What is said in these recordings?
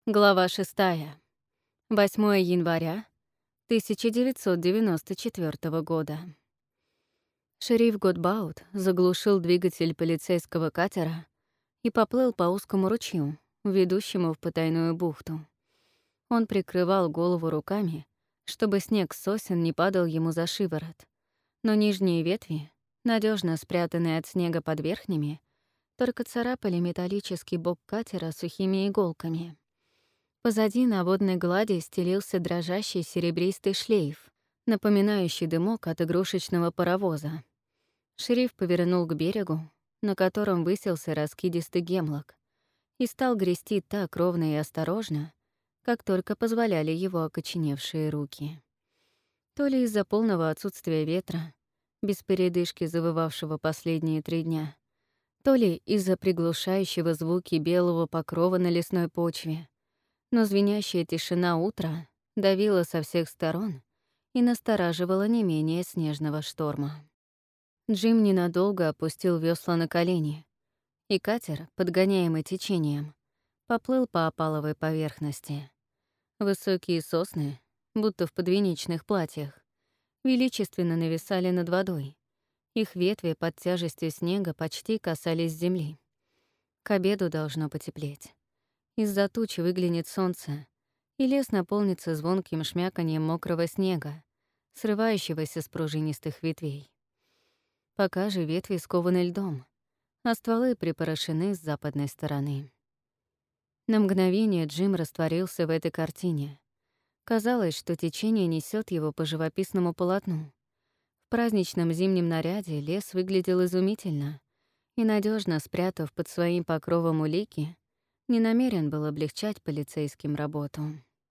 Глава 6. 8 января 1994 года. Шериф Годбаут заглушил двигатель полицейского катера и поплыл по узкому ручью, ведущему в потайную бухту. Он прикрывал голову руками, чтобы снег с сосен не падал ему за шиворот, но нижние ветви, надежно спрятанные от снега под верхними, только царапали металлический бок катера сухими иголками. Позади на водной глади стелился дрожащий серебристый шлейф, напоминающий дымок от игрушечного паровоза. Шериф повернул к берегу, на котором высился раскидистый гемлок, и стал грести так ровно и осторожно, как только позволяли его окоченевшие руки. То ли из-за полного отсутствия ветра, без передышки завывавшего последние 3 дня, то ли из-за приглушающего звуки белого покрова на лесной почве, но звенящая тишина утра давила со всех сторон и настораживала не менее снежного шторма. Джим ненадолго опустил весла на колени, и катер, подгоняемый течением, поплыл по опаловой поверхности. Высокие сосны, будто в подвенечных платьях, величественно нависали над водой. Их ветви под тяжестью снега почти касались земли. К обеду должно потеплеть. Из-за туч выглянет солнце, и лес наполнится звонким шмяканьем мокрого снега, срывающегося с пружинистых ветвей. Пока же ветви скованы льдом, а стволы припорошены с западной стороны. На мгновение Джим растворился в этой картине. Казалось, что течение несет его по живописному полотну. В праздничном зимнем наряде лес выглядел изумительно, и, надежно спрятав под своим покровом улики, не намерен был облегчать полицейским работу.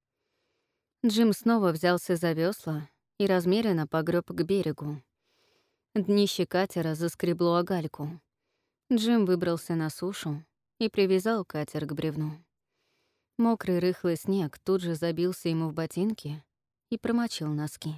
Джим снова взялся за весла и размеренно погреб к берегу. Днище катера заскребло о гальку. Джим выбрался на сушу и привязал катер к бревну. Мокрый рыхлый снег тут же забился ему в ботинки и промочил носки.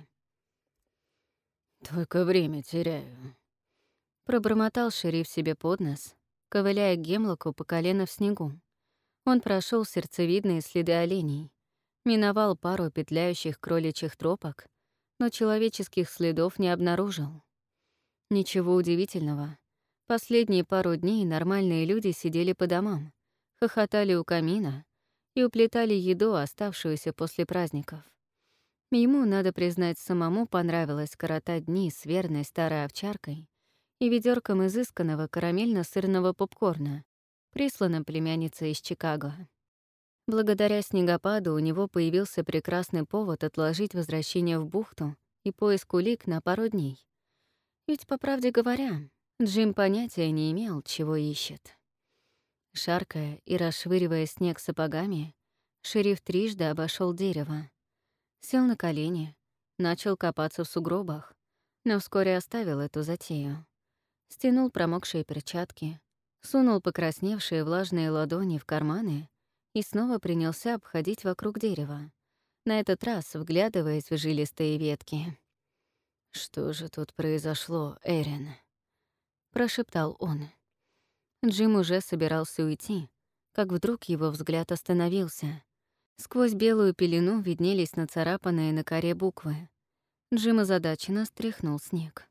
«Только время теряю», — пробормотал шериф себе под нос, ковыляя к гемлоку по колено в снегу. Он прошел сердцевидные следы оленей, миновал пару петляющих кроличьих тропок, но человеческих следов не обнаружил. Ничего удивительного. Последние пару дней нормальные люди сидели по домам, хохотали у камина и уплетали еду, оставшуюся после праздников. Ему, надо признать, самому понравилось коротать дни с верной старой овчаркой и ведёрком изысканного карамельно-сырного попкорна, присланным племянницей из Чикаго. Благодаря снегопаду у него появился прекрасный повод отложить возвращение в бухту и поиск улик на пару дней. Ведь, по правде говоря, Джим понятия не имел, чего ищет. Шаркая и расшвыривая снег сапогами, шериф трижды обошел дерево. Сел на колени, начал копаться в сугробах, но вскоре оставил эту затею. Стянул промокшие перчатки, сунул покрасневшие влажные ладони в карманы и снова принялся обходить вокруг дерева, на этот раз вглядываясь в жилистые ветки. «Что же тут произошло, Эрин?» — прошептал он. Джим уже собирался уйти, как вдруг его взгляд остановился. Сквозь белую пелену виднелись нацарапанные на коре буквы. Джим озадаченно стряхнул снег.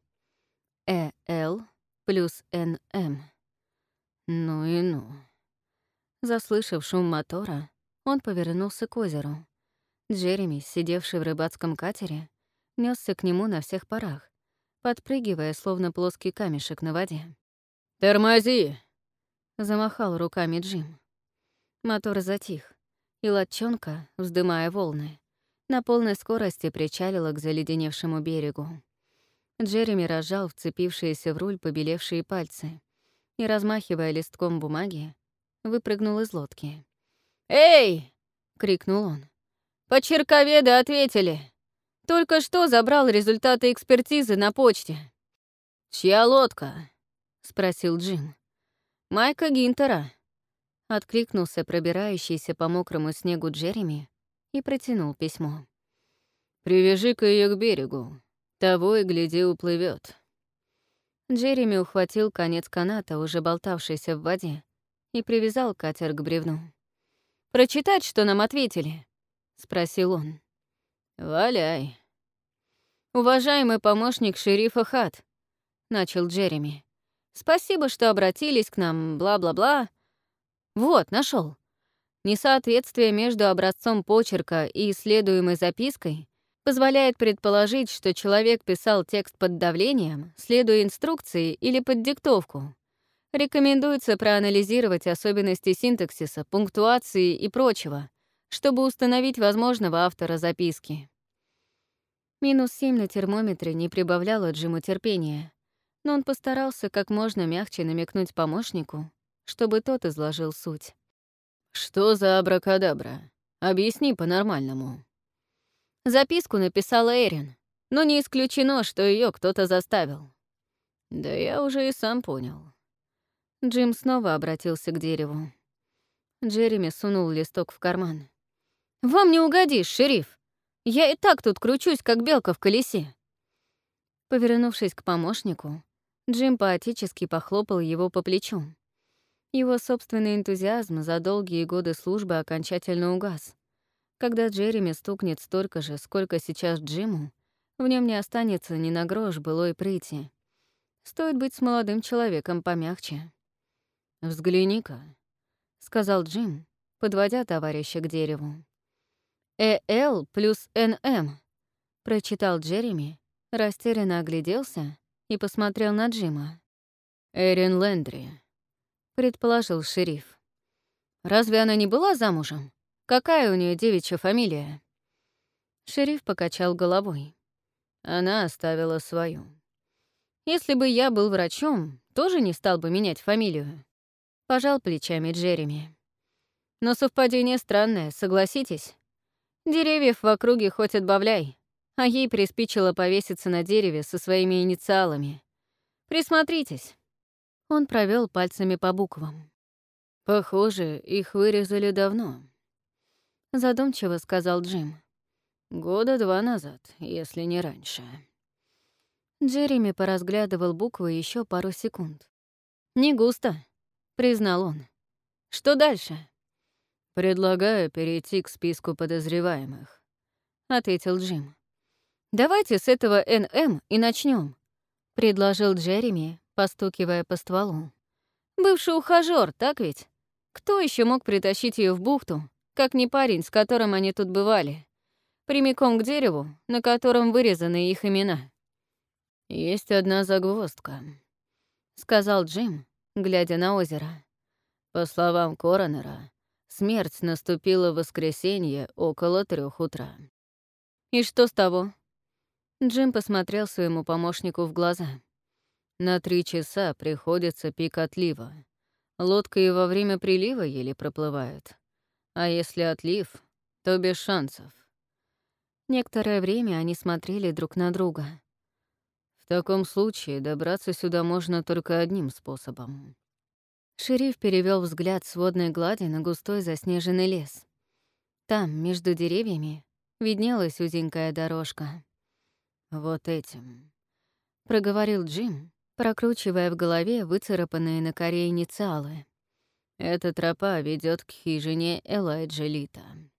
«Л плюс НМ». Ну и ну. Заслышав шум мотора, он повернулся к озеру. Джереми, сидевший в рыбацком катере, нёсся к нему на всех парах, подпрыгивая, словно плоский камешек на воде. «Тормози!» — замахал руками Джим. Мотор затих, и лодчонка, вздымая волны, на полной скорости причалила к заледеневшему берегу. Джереми разжал вцепившиеся в руль побелевшие пальцы и, размахивая листком бумаги, выпрыгнул из лодки. «Эй!» — крикнул он. «Почерковеды ответили! Только что забрал результаты экспертизы на почте». «Чья лодка?» — спросил Джим. «Майка Гинтера», — откликнулся пробирающийся по мокрому снегу Джереми и протянул письмо. «Привяжи-ка ее к берегу. Того и гляди уплывет. Джереми ухватил конец каната, уже болтавшийся в воде, и привязал катер к бревну. Прочитать, что нам ответили?» — спросил он. «Валяй». «Уважаемый помощник шерифа Хат», — начал Джереми. «Спасибо, что обратились к нам, бла-бла-бла. Вот, нашел. Несоответствие между образцом почерка и исследуемой запиской позволяет предположить, что человек писал текст под давлением, следуя инструкции или под диктовку. Рекомендуется проанализировать особенности синтаксиса, пунктуации и прочего, чтобы установить возможного автора записки. -7 на термометре не прибавляло Джиму терпения, но он постарался как можно мягче намекнуть помощнику, чтобы тот изложил суть. «Что за абракадабра? Объясни по-нормальному». Записку написала Эрин, но не исключено, что ее кто-то заставил. «Да я уже и сам понял». Джим снова обратился к дереву. Джереми сунул листок в карман. «Вам не угодишь, шериф! Я и так тут кручусь, как белка в колесе!» Повернувшись к помощнику, Джим поотечески похлопал его по плечу. Его собственный энтузиазм за долгие годы службы окончательно угас. Когда Джереми стукнет столько же, сколько сейчас Джиму, в нем не останется ни на грош былой прыти. Стоит быть с молодым человеком помягче. «Взгляни-ка», — сказал Джим, подводя товарища к дереву. «ЭЛ плюс НМ», — прочитал Джереми, растерянно огляделся и посмотрел на Джима. «Эрин Лэндри», — предположил шериф. «Разве она не была замужем? Какая у нее девичья фамилия?» Шериф покачал головой. «Она оставила свою». «Если бы я был врачом, тоже не стал бы менять фамилию», — пожал плечами Джереми. «Но совпадение странное, согласитесь? Деревьев в округе хоть отбавляй, а ей приспичило повеситься на дереве со своими инициалами. Присмотритесь». Он провел пальцами по буквам. «Похоже, их вырезали давно», — задумчиво сказал Джим. 2 года назад, если не раньше». Джереми поразглядывал буквы еще пару секунд. «Не густо», — признал он. «Что дальше?» «Предлагаю перейти к списку подозреваемых», — ответил Джим. «Давайте с этого НМ и начнем, предложил Джереми, постукивая по стволу. «Бывший ухажёр, так ведь? Кто еще мог притащить ее в бухту, как не парень, с которым они тут бывали? Прямиком к дереву, на котором вырезаны их имена». «Есть одна загвоздка», — сказал Джим, глядя на озеро. «По словам коронера, смерть наступила в воскресенье около 3 утра». «И что с того?» Джим посмотрел своему помощнику в глаза. «На 3 часа приходится пик отлива. Лодка и во время прилива еле проплывает. А если отлив, то без шансов». Некоторое время они смотрели друг на друга. «В таком случае добраться сюда можно только одним способом». Шериф перевел взгляд с водной глади на густой заснеженный лес. Там, между деревьями, виднелась узенькая дорожка. «Вот этим», — проговорил Джим, прокручивая в голове выцарапанные на коре инициалы. «Эта тропа ведет к хижине Элайджа Лита».